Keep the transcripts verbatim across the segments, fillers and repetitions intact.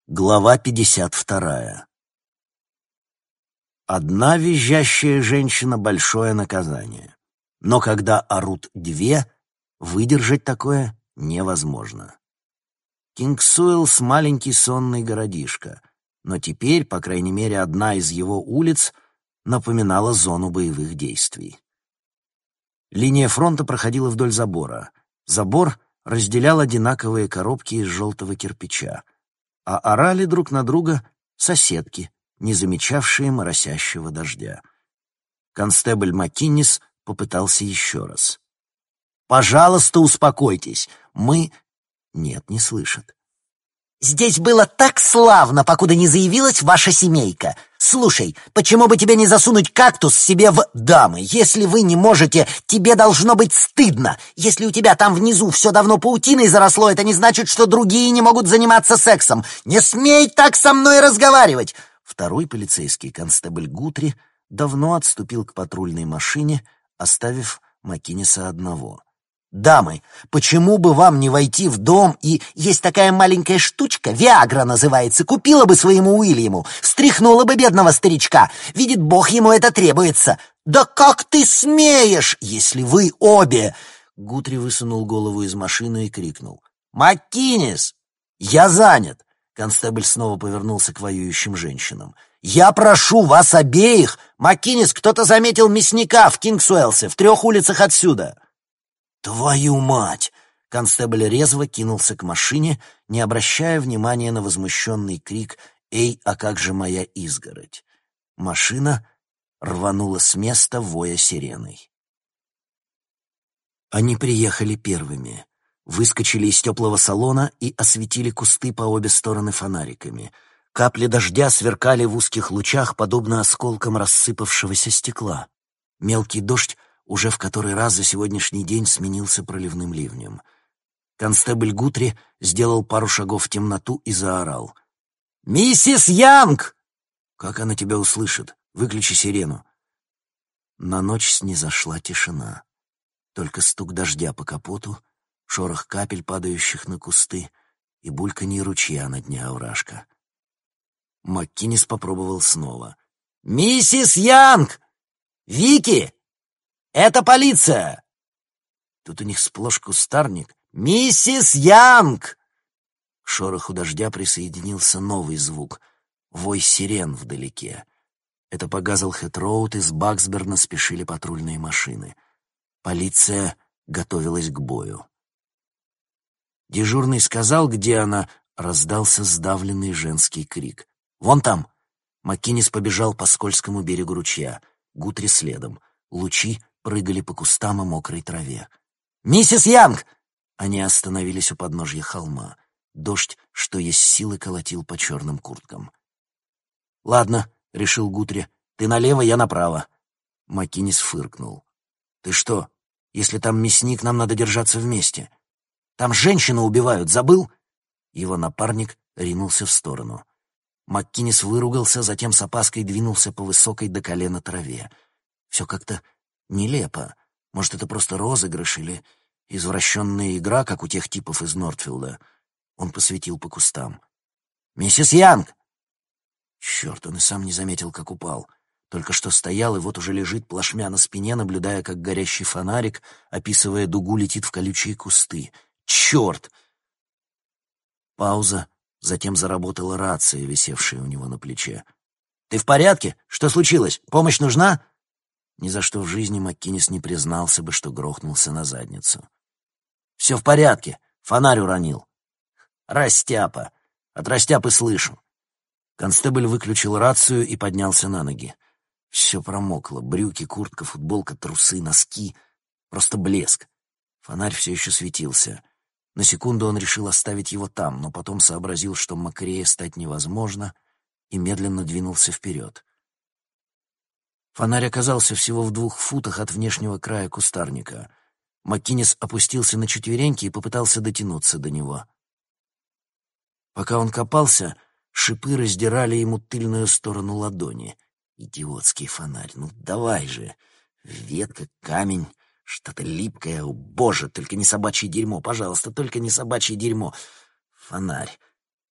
Глава пятьдесят вторая. Одна визжащая женщина — большое наказание. Но когда орут две, выдержать такое невозможно. Кингсуэлс — маленький сонный городишко, но теперь, по крайней мере, одна из его улиц напоминала зону боевых действий. Линия фронта проходила вдоль забора. Забор разделял одинаковые коробки из желтого кирпича, а орали друг на друга соседки, не замечавшие моросящего дождя. Констебль Маккиннис попытался еще раз. «Пожалуйста, успокойтесь. Мы...» Нет, не слышат. «Здесь было так славно, покуда не заявилась ваша семейка. Слушай, почему бы тебе не засунуть кактус себе в... Дамы, если вы не можете, тебе должно быть стыдно. Если у тебя там внизу все давно паутиной заросло, это не значит, что другие не могут заниматься сексом. Не смей так со мной разговаривать!» Второй полицейский, констебль Гутри, давно отступил к патрульной машине, оставив Маккинниса одного. «Дамы, почему бы вам не войти в дом и... Есть такая маленькая штучка, Виагра называется, купила бы своему Уильяму, встряхнула бы бедного старичка. Видит Бог, ему это требуется. Да как ты смеешь, если вы обе...» Гутри высунул голову из машины и крикнул. «Маккиннис! Я занят!» Констебль снова повернулся к воюющим женщинам. «Я прошу вас обеих! Маккиннис, кто-то заметил мясника в Кингсуэлсе, в трех улицах отсюда!» «Твою мать!» Констебль резво кинулся к машине, не обращая внимания на возмущенный крик «Эй, а как же моя изгородь?» Машина рванула с места, воя сиреной. Они приехали первыми, выскочили из теплого салона и осветили кусты по обе стороны фонариками. Капли дождя сверкали в узких лучах, подобно осколкам рассыпавшегося стекла. Мелкий дождь уже в который раз за сегодняшний день сменился проливным ливнем. Констебль Гутри сделал пару шагов в темноту и заорал. «Миссис Янг!» «Как она тебя услышит? Выключи сирену». На ночь снизошла тишина. Только стук дождя по капоту, шорох капель, падающих на кусты, и бульканье ручья на дне овражка. Маккиннис попробовал снова. «Миссис Янг! Вики! Это полиция!» Тут у них сплошь кустарник. «Миссис Янг!» К шороху дождя присоединился новый звук — вой сирен вдалеке. Это по Газлхэт-роуд из Баксберна спешили патрульные машины. Полиция готовилась к бою. Дежурный сказал, где она, раздался сдавленный женский крик. «Вон там!» Маккиннис побежал по скользкому берегу ручья. Гутри следом. Лучи прыгали по кустам и мокрой траве. «Миссис Янг!» Они остановились у подножья холма. Дождь, что есть силы, колотил по черным курткам. «Ладно», — решил Гутри, — «ты налево, я направо». Маккиннис фыркнул. «Ты что, если там мясник, нам надо держаться вместе. Там женщину убивают, забыл?» Его напарник ринулся в сторону. Маккиннис выругался, затем с опаской двинулся по высокой до колена траве. Все как-то нелепо. Может, это просто розыгрыш или извращенная игра, как у тех типов из Нортфилда. Он посветил по кустам. «Миссис Янг!» Черт, он и сам не заметил, как упал. Только что стоял, и вот уже лежит плашмя на спине, наблюдая, как горящий фонарик, описывая дугу, летит в колючие кусты. Черт! Пауза, затем заработала рация, висевшая у него на плече. «Ты в порядке? Что случилось? Помощь нужна?» Ни за что в жизни Маккиннис не признался бы, что грохнулся на задницу. «Все в порядке. Фонарь уронил». «Растяпа. От растяпы слышу». Констебль выключил рацию и поднялся на ноги. Все промокло. Брюки, куртка, футболка, трусы, носки. Просто блеск. Фонарь все еще светился. На секунду он решил оставить его там, но потом сообразил, что мокрее стать невозможно, и медленно двинулся вперед. Фонарь оказался всего в двух футах от внешнего края кустарника. Маккиннис опустился на четвереньки и попытался дотянуться до него. Пока он копался, шипы раздирали ему тыльную сторону ладони. Идиотский фонарь, ну давай же! Ветка, камень, что-то липкое. О, боже, только не собачье дерьмо, пожалуйста, только не собачье дерьмо. Фонарь.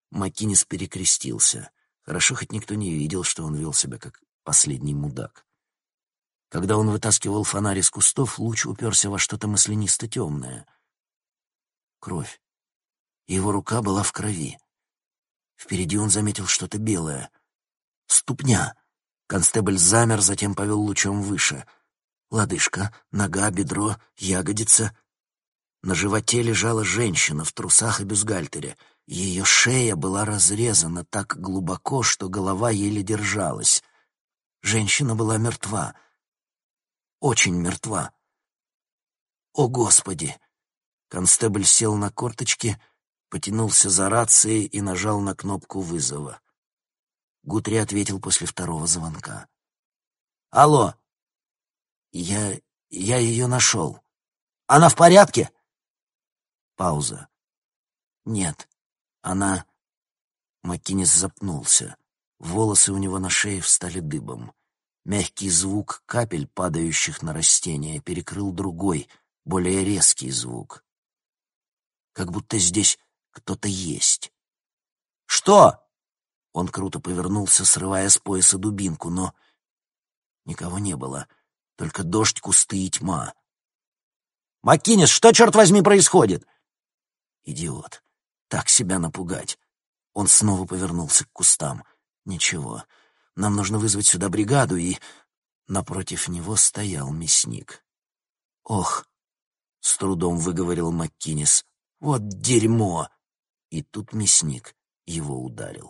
Маккинис перекрестился. Хорошо, хоть никто не видел, что он вел себя как последний мудак. Когда он вытаскивал фонарь из кустов, луч уперся во что-то маслянисто-темное. Кровь. Его рука была в крови. Впереди он заметил что-то белое. Ступня. Констебль замер, затем повел лучом выше. Лодыжка, нога, бедро, ягодица. На животе лежала женщина в трусах и бюстгальтере. Ее шея была разрезана так глубоко, что голова еле держалась. Женщина была мертва. Очень мертва. О, Господи! Констебль сел на корточки, потянулся за рацией и нажал на кнопку вызова. Гутри ответил после второго звонка. «Алло! Я... я ее нашел. Она в порядке?» Пауза. «Нет, она...» Маккинис запнулся. Волосы у него на шее встали дыбом. Мягкий звук капель, падающих на растения, перекрыл другой, более резкий звук. Как будто здесь кто-то есть. «Что?» Он круто повернулся, срывая с пояса дубинку, но никого не было, только дождь, кусты и тьма. «Маккинис, что, черт возьми, происходит?» Идиот. Так себя напугать. Он снова повернулся к кустам. «Ничего. Нам нужно вызвать сюда бригаду, и...» Напротив него стоял мясник. «Ох!» — с трудом выговорил Маккинис. «Вот дерьмо!» И тут мясник его ударил.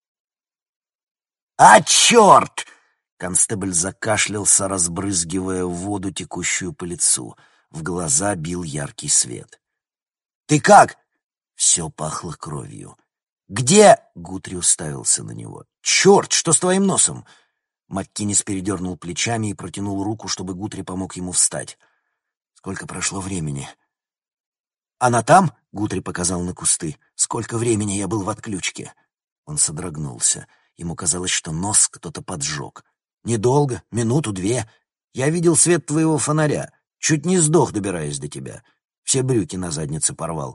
«А, черт!» Констебль закашлялся, разбрызгивая воду, текущую по лицу. В глаза бил яркий свет. «Ты как?» Все пахло кровью. «Где?» — Гутри уставился на него. «Черт, что с твоим носом?» Маккинис передернул плечами и протянул руку, чтобы Гутри помог ему встать. «Сколько прошло времени?» «Она там?» — Гутри показал на кусты. «Сколько времени я был в отключке?» Он содрогнулся. Ему казалось, что нос кто-то поджег. «Недолго, минуту-две. Я видел свет твоего фонаря. Чуть не сдох, добираясь до тебя. Все брюки на заднице порвал».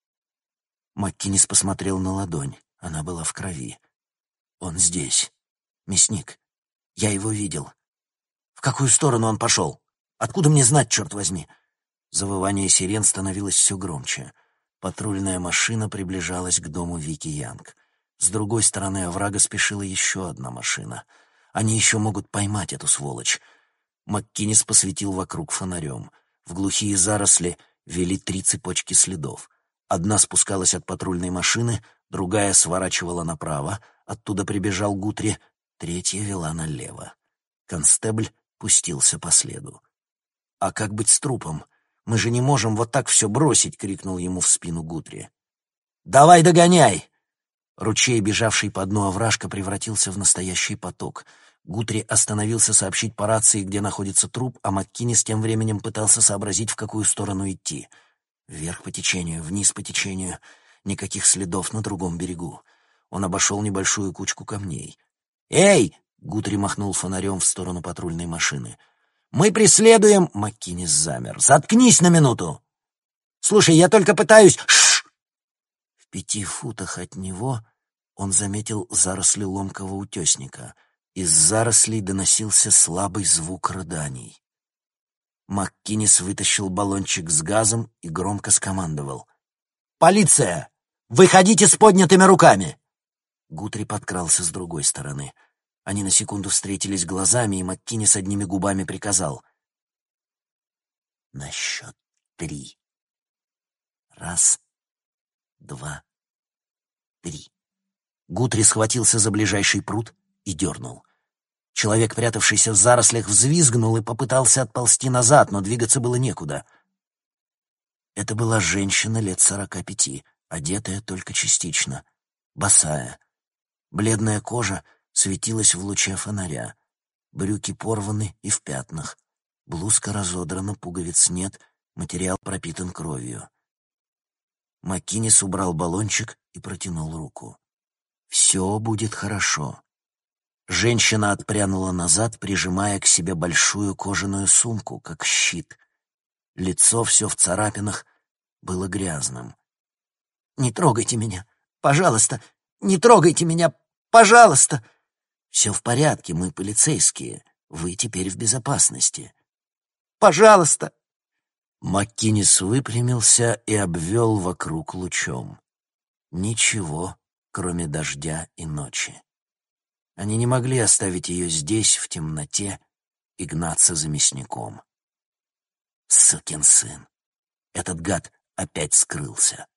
Маккинис посмотрел на ладонь. Она была в крови. «Он здесь. Мясник. Я его видел. В какую сторону он пошел? Откуда мне знать, черт возьми?» Завывание сирен становилось все громче. Патрульная машина приближалась к дому Вики Янг. С другой стороны оврага спешила еще одна машина. Они еще могут поймать эту сволочь. Маккинис посветил вокруг фонарем. В глухие заросли вели три цепочки следов. Одна спускалась от патрульной машины, другая сворачивала направо, оттуда прибежал Гутри, третья вела налево. Констебль пустился по следу. «А как быть с трупом? Мы же не можем вот так все бросить!» — крикнул ему в спину Гутри. «Давай догоняй!» Ручей, бежавший по дну овражка, превратился в настоящий поток. Гутри остановился сообщить по рации, где находится труп, а Маккинис тем временем пытался сообразить, в какую сторону идти. Вверх по течению, вниз по течению. Никаких следов на другом берегу. Он обошел небольшую кучку камней. «Эй!» — Гутри махнул фонарем в сторону патрульной машины. «Мы преследуем...» — Маккинис замер. «Заткнись на минуту!» «Слушай, я только пытаюсь...» «Шш!» В пяти футах от него он заметил заросли ломкого утесника. Из зарослей доносился слабый звук рыданий. Маккинис вытащил баллончик с газом и громко скомандовал. «Полиция! Выходите с поднятыми руками!» Гутри подкрался с другой стороны. Они на секунду встретились глазами, и Маккинис одними губами приказал. «На счет три. Раз, два, три». Гутри схватился за ближайший пруд и дернул. Человек, прятавшийся в зарослях, взвизгнул и попытался отползти назад, но двигаться было некуда. Это была женщина лет сорока пяти, одетая только частично, босая. Бледная кожа светилась в луче фонаря. Брюки порваны и в пятнах. Блузка разодрана, пуговиц нет, материал пропитан кровью. Маккинис убрал баллончик и протянул руку. «Все будет хорошо». Женщина отпрянула назад, прижимая к себе большую кожаную сумку, как щит. Лицо все в царапинах было грязным. «Не трогайте меня, пожалуйста, Не трогайте меня, пожалуйста!» «Все в порядке, мы полицейские. Вы теперь в безопасности». «Пожалуйста!» МакКиннис выпрямился и обвел вокруг лучом. Ничего, кроме дождя и ночи. Они не могли оставить ее здесь, в темноте, и гнаться за мясником. Сукин сын. Этот гад опять скрылся.